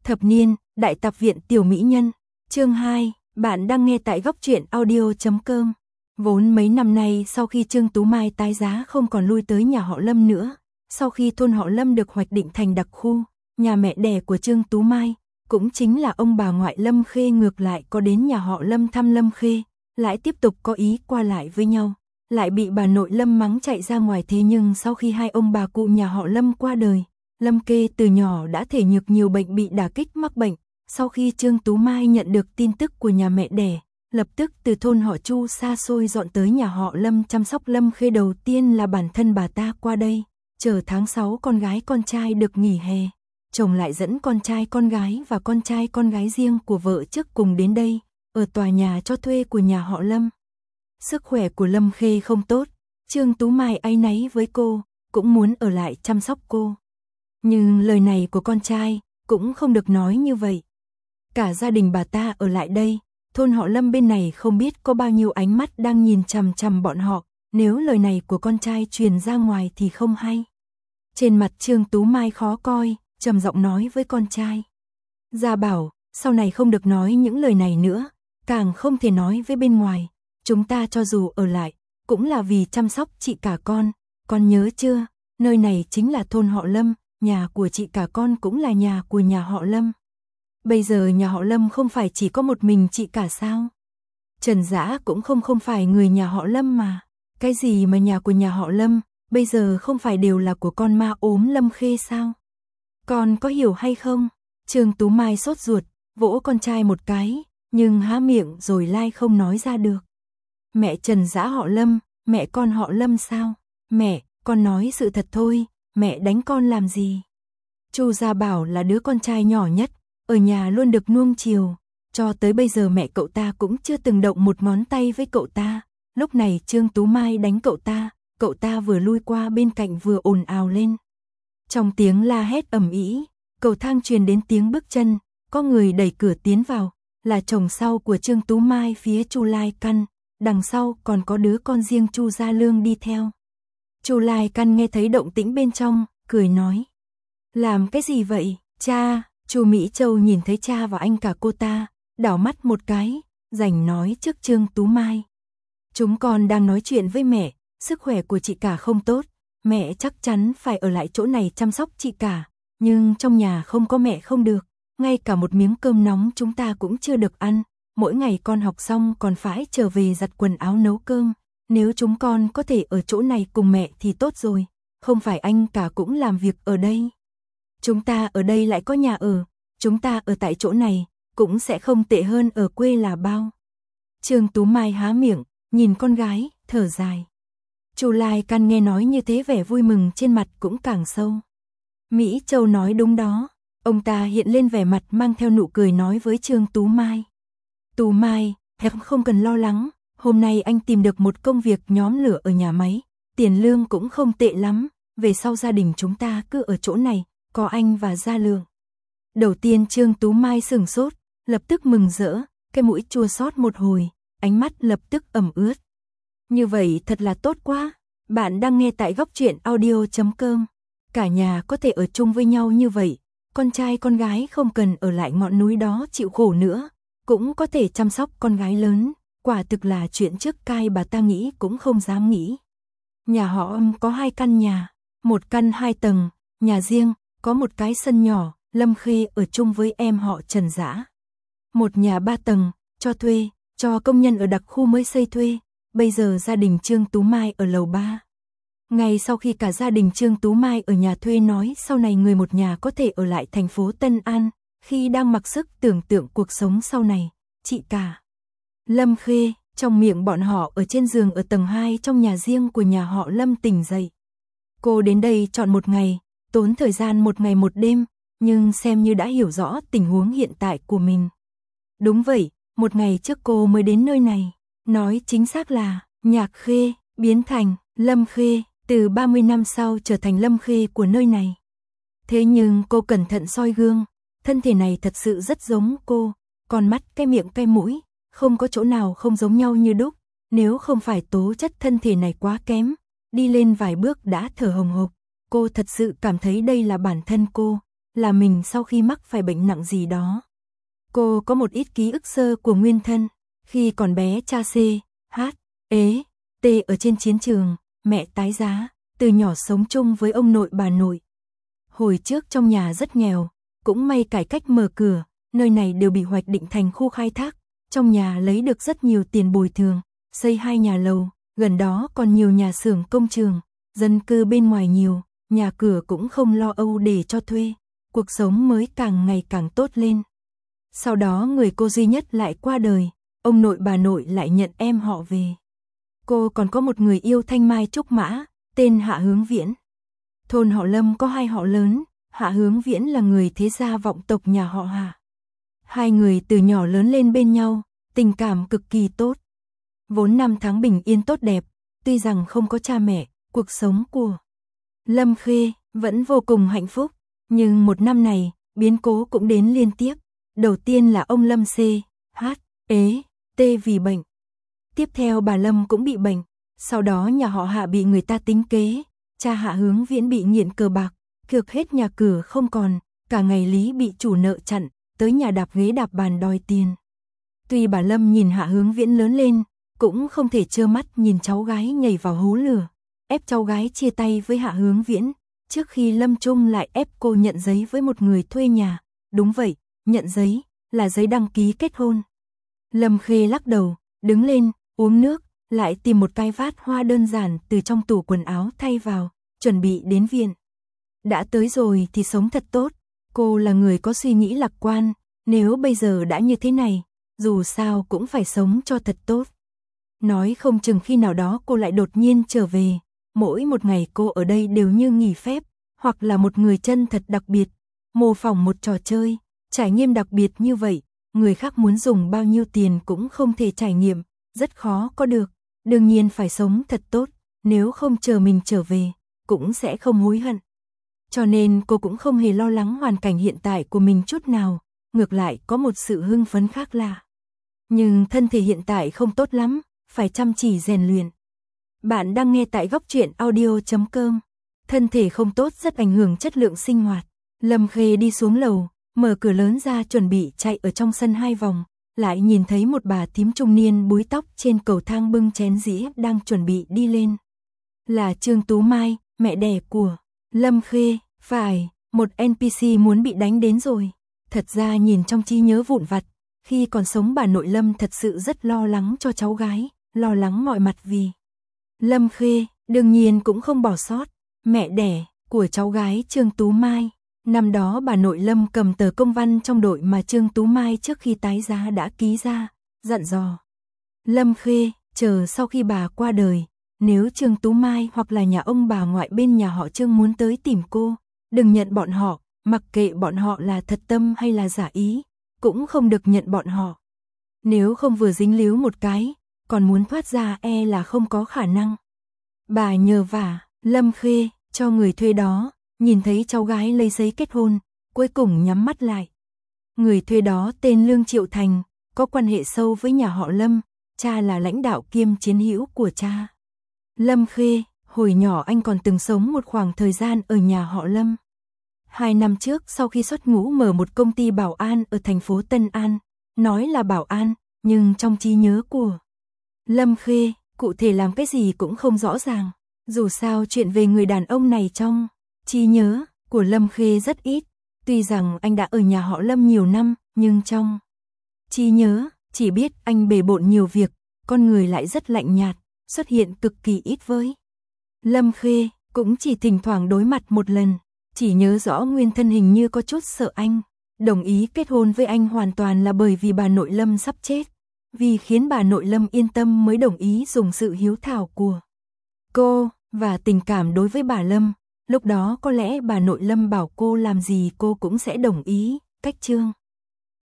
Thập niên, Đại Tạp viện Tiểu Mỹ Nhân, chương 2, bạn đang nghe tại góc truyện audio.com. Vốn mấy năm nay sau khi Trương Tú Mai tái giá không còn lui tới nhà họ Lâm nữa, sau khi thôn họ Lâm được hoạch định thành đặc khu, nhà mẹ đẻ của Trương Tú Mai, cũng chính là ông bà ngoại Lâm Khê ngược lại có đến nhà họ Lâm thăm Lâm Khê, lại tiếp tục có ý qua lại với nhau, lại bị bà nội Lâm mắng chạy ra ngoài. Thế nhưng sau khi hai ông bà cụ nhà họ Lâm qua đời, Lâm Khê từ nhỏ đã thể nhược nhiều bệnh bị đả kích mắc bệnh. Sau khi Trương Tú Mai nhận được tin tức của nhà mẹ đẻ, lập tức từ thôn họ Chu xa xôi dọn tới nhà họ Lâm chăm sóc Lâm Khê. Đầu tiên là bản thân bà ta qua đây, chờ tháng 6 con gái con trai được nghỉ hè, chồng lại dẫn con trai con gái và con trai con gái riêng của vợ trước cùng đến đây, ở tòa nhà cho thuê của nhà họ Lâm. Sức khỏe của Lâm Khê không tốt, Trương Tú Mai áy náy với cô, cũng muốn ở lại chăm sóc cô. Nhưng lời này của con trai cũng không được nói như vậy. Cả gia đình bà ta ở lại đây, thôn họ Lâm bên này không biết có bao nhiêu ánh mắt đang nhìn chằm chằm bọn họ, nếu lời này của con trai truyền ra ngoài thì không hay. Trên mặt Trương Tú Mai khó coi, trầm giọng nói với con trai. Gia Bảo, sau này không được nói những lời này nữa, càng không thể nói với bên ngoài. Chúng ta cho dù ở lại, cũng là vì chăm sóc chị cả con nhớ chưa? Nơi này chính là thôn họ Lâm, nhà của chị cả con cũng là nhà của nhà họ Lâm. Bây giờ nhà họ Lâm không phải chỉ có một mình chị cả sao? Trần Dã cũng không phải người nhà họ Lâm mà. Cái gì mà nhà của nhà họ Lâm, bây giờ không phải đều là của con ma ốm Lâm Khê sao? Con có hiểu hay không? Trương Tú Mai sốt ruột, vỗ con trai một cái, nhưng há miệng rồi lai không nói ra được. Mẹ Trần Dã họ Lâm, mẹ con họ Lâm sao? Mẹ, con nói sự thật thôi, mẹ đánh con làm gì? Chu Gia Bảo là đứa con trai nhỏ nhất, ở nhà luôn được nuông chiều, cho tới bây giờ mẹ cậu ta cũng chưa từng động một ngón tay với cậu ta. Lúc này Trương Tú Mai đánh cậu ta vừa lui qua bên cạnh vừa ồn ào lên. Trong tiếng la hét ầm ĩ, cầu thang truyền đến tiếng bước chân, có người đẩy cửa tiến vào, là chồng sau của Trương Tú Mai phía Chu Lai Căn, đằng sau còn có đứa con riêng Chu Gia Lương đi theo. Chu Lai Căn nghe thấy động tĩnh bên trong, cười nói: "Làm cái gì vậy, cha?" Chu Mỹ Châu nhìn thấy cha và anh cả cô ta, đảo mắt một cái, rảnh nói trước Trương Tú Mai: "Chúng con đang nói chuyện với mẹ, sức khỏe của chị cả không tốt, mẹ chắc chắn phải ở lại chỗ này chăm sóc chị cả, nhưng trong nhà không có mẹ không được, ngay cả một miếng cơm nóng chúng ta cũng chưa được ăn, mỗi ngày con học xong còn phải trở về giặt quần áo nấu cơm, nếu chúng con có thể ở chỗ này cùng mẹ thì tốt rồi, không phải anh cả cũng làm việc ở đây. Chúng ta ở đây lại có nhà ở, chúng ta ở tại chỗ này cũng sẽ không tệ hơn ở quê là bao." Trương Tú Mai há miệng, nhìn con gái, thở dài. Chu Lai Căn nghe nói như thế vẻ vui mừng trên mặt cũng càng sâu. Mỹ Châu nói đúng đó, ông ta hiện lên vẻ mặt mang theo nụ cười nói với Trương Tú Mai: "Tú Mai, em không cần lo lắng, hôm nay anh tìm được một công việc nhóm lửa ở nhà máy, tiền lương cũng không tệ lắm, về sau gia đình chúng ta cứ ở chỗ này, có anh và Gia Lượng." Đầu tiên Trương Tú Mai sửng sốt, lập tức mừng rỡ, cái mũi chua xót một hồi, ánh mắt lập tức ẩm ướt. Như vậy thật là tốt quá. Bạn đang nghe tại góc truyện audio.com. Cả nhà có thể ở chung với nhau như vậy, con trai con gái không cần ở lại ngọn núi đó chịu khổ nữa, cũng có thể chăm sóc con gái lớn, quả thực là chuyện trước cai bà ta nghĩ cũng không dám nghĩ. Nhà họ có 2 căn nhà, một căn 2 tầng, nhà riêng, có một cái sân nhỏ, Lâm Khê ở chung với em họ Trần Dã. Một nhà 3 tầng, cho thuê, cho công nhân ở đặc khu mới xây thuê, bây giờ gia đình Trương Tú Mai ở lầu 3. Ngay sau khi cả gia đình Trương Tú Mai ở nhà thuê nói sau này người một nhà có thể ở lại thành phố Tân An, khi đang mặc sức tưởng tượng cuộc sống sau này, chị cả Lâm Khê, trong miệng bọn họ ở trên giường ở tầng 2 trong nhà riêng của nhà họ Lâm tỉnh dậy. Cô đến đây chọn một ngày, tốn thời gian một ngày một đêm, nhưng xem như đã hiểu rõ tình huống hiện tại của mình. Đúng vậy, một ngày trước cô mới đến nơi này, nói chính xác là Nhạc Khê biến thành Lâm Khê, từ 30 năm sau trở thành Lâm Khê của nơi này. Thế nhưng cô cẩn thận soi gương, thân thể này thật sự rất giống cô, con mắt, cái miệng, cái mũi, không có chỗ nào không giống nhau như đúc, nếu không phải tố chất thân thể này quá kém, đi lên vài bước đã thở hồng hộc, cô thật sự cảm thấy đây là bản thân cô. là mình sau khi mắc phải bệnh nặng gì đó. Cô có một ít ký ức sơ của nguyên thân, khi còn bé cha C, H, ế, T ở trên chiến trường, mẹ tái giá, từ nhỏ sống chung với ông nội bà nội. Hồi trước trong nhà rất nghèo, cũng may cải cách mở cửa, nơi này đều bị hoạch định thành khu khai thác, trong nhà lấy được rất nhiều tiền bồi thường, xây 2 nhà lầu, gần đó còn nhiều nhà xưởng công trường, dân cư bên ngoài nhiều, nhà cửa cũng không lo âu để cho thuê, cuộc sống mới càng ngày càng tốt lên. Sau đó người cô duy nhất lại qua đời, ông nội bà nội lại nhận em họ về. Cô còn có một người yêu thanh mai trúc mã, tên Hạ Hướng Viễn. Thôn họ Lâm có 2 họ lớn, Hạ Hướng Viễn là người thế gia vọng tộc nhà họ Hạ. 2 người từ nhỏ lớn lên bên nhau, tình cảm cực kỳ tốt. Vốn năm tháng bình yên tốt đẹp, tuy rằng không có cha mẹ, cuộc sống của Lâm Khê vẫn vô cùng hạnh phúc. Nhưng một năm này, biến cố cũng đến liên tiếp. Đầu tiên là ông Lâm C, H, ế, T vì bệnh. Tiếp theo bà Lâm cũng bị bệnh. Sau đó nhà họ Hạ bị người ta tính kế. Cha Hạ Hướng Viễn bị nghiện cờ bạc, cược hết nhà cửa không còn. Cả ngày Lý bị chủ nợ chặn, tới nhà đạp ghế đạp bàn đòi tiền. Tuy bà Lâm nhìn Hạ Hướng Viễn lớn lên, cũng không thể trơ mắt nhìn cháu gái nhảy vào hố lửa, ép cháu gái chia tay với Hạ Hướng Viễn. Trước khi lâm chung lại ép cô nhận giấy với một người thuê nhà. Đúng vậy, nhận giấy, là giấy đăng ký kết hôn. Lâm Khê lắc đầu, đứng lên, uống nước, lại tìm một cái vát hoa đơn giản từ trong tủ quần áo thay vào, chuẩn bị đến viện. Đã tới rồi thì sống thật tốt, cô là người có suy nghĩ lạc quan, nếu bây giờ đã như thế này, dù sao cũng phải sống cho thật tốt. Nói không chừng khi nào đó cô lại đột nhiên trở về, mỗi một ngày cô ở đây đều như nghỉ phép, hoặc là một người chân thật đặc biệt, mô phỏng một trò chơi, trải nghiệm đặc biệt như vậy, người khác muốn dùng bao nhiêu tiền cũng không thể trải nghiệm, rất khó có được, đương nhiên phải sống thật tốt, nếu không chờ mình trở về, cũng sẽ không hối hận. Cho nên cô cũng không hề lo lắng hoàn cảnh hiện tại của mình chút nào, ngược lại có một sự hưng phấn khác lạ. Nhưng thân thể hiện tại không tốt lắm, phải chăm chỉ rèn luyện. Bạn đang nghe tại Góc Truyện Audio.com. Thân thể không tốt rất ảnh hưởng chất lượng sinh hoạt. Lâm Khê đi xuống lầu, mở cửa lớn ra chuẩn bị chạy ở trong sân 2 vòng, lại nhìn thấy một bà thím trung niên búi tóc trên cầu thang bưng chén dĩa đang chuẩn bị đi lên. Là Trương Tú Mai, mẹ đẻ của Lâm Khê. Phải, một NPC muốn bị đánh đến rồi. Thật ra nhìn trong trí nhớ vụn vặt, khi còn sống bà nội Lâm thật sự rất lo lắng cho cháu gái, lo lắng mọi mặt vì Lâm Khê, đương nhiên cũng không bỏ sót mẹ đẻ của cháu gái Trương Tú Mai. Năm đó bà nội Lâm cầm tờ công văn trong đội mà Trương Tú Mai trước khi tái giá đã ký ra, dặn dò Lâm Khê, chờ sau khi bà qua đời, nếu Trương Tú Mai hoặc là nhà ông bà ngoại bên nhà họ Trương muốn tới tìm cô, đừng nhận bọn họ, mặc kệ bọn họ là thật tâm hay là giả ý, cũng không được nhận bọn họ. Nếu không vừa dính líu một cái, còn muốn thoát ra e là không có khả năng. Bà nhờ vả Lâm Khê cho người thuê đó, nhìn thấy cháu gái lấy giấy kết hôn, cuối cùng nhắm mắt lại. Người thuê đó tên Lương Triệu Thành, có quan hệ sâu với nhà họ Lâm, cha là lãnh đạo kiêm chiến hữu của cha Lâm Khê. Hồi nhỏ anh còn từng sống một khoảng thời gian ở nhà họ Lâm. 2 năm trước sau khi xuất ngũ mở một công ty bảo an ở thành phố Tân An, nói là bảo an, nhưng trong trí nhớ của Lâm Khê, cụ thể làm cái gì cũng không rõ ràng. Dù sao chuyện về người đàn ông này trong trí nhớ của Lâm Khê rất ít. Tuy rằng anh đã ở nhà họ Lâm nhiều năm, nhưng trong trí nhớ chỉ biết anh bề bộn nhiều việc, con người lại rất lạnh nhạt, xuất hiện cực kỳ ít với Lâm Khê, cũng chỉ thỉnh thoảng đối mặt một lần. Chỉ nhớ rõ nguyên thân hình như có chút sợ anh, đồng ý kết hôn với anh hoàn toàn là bởi vì bà nội Lâm sắp chết. Vì khiến bà nội Lâm yên tâm mới đồng ý dùng sự hiếu thảo của cô và tình cảm đối với bà Lâm. Lúc đó có lẽ bà nội Lâm bảo cô làm gì cô cũng sẽ đồng ý. Cách chương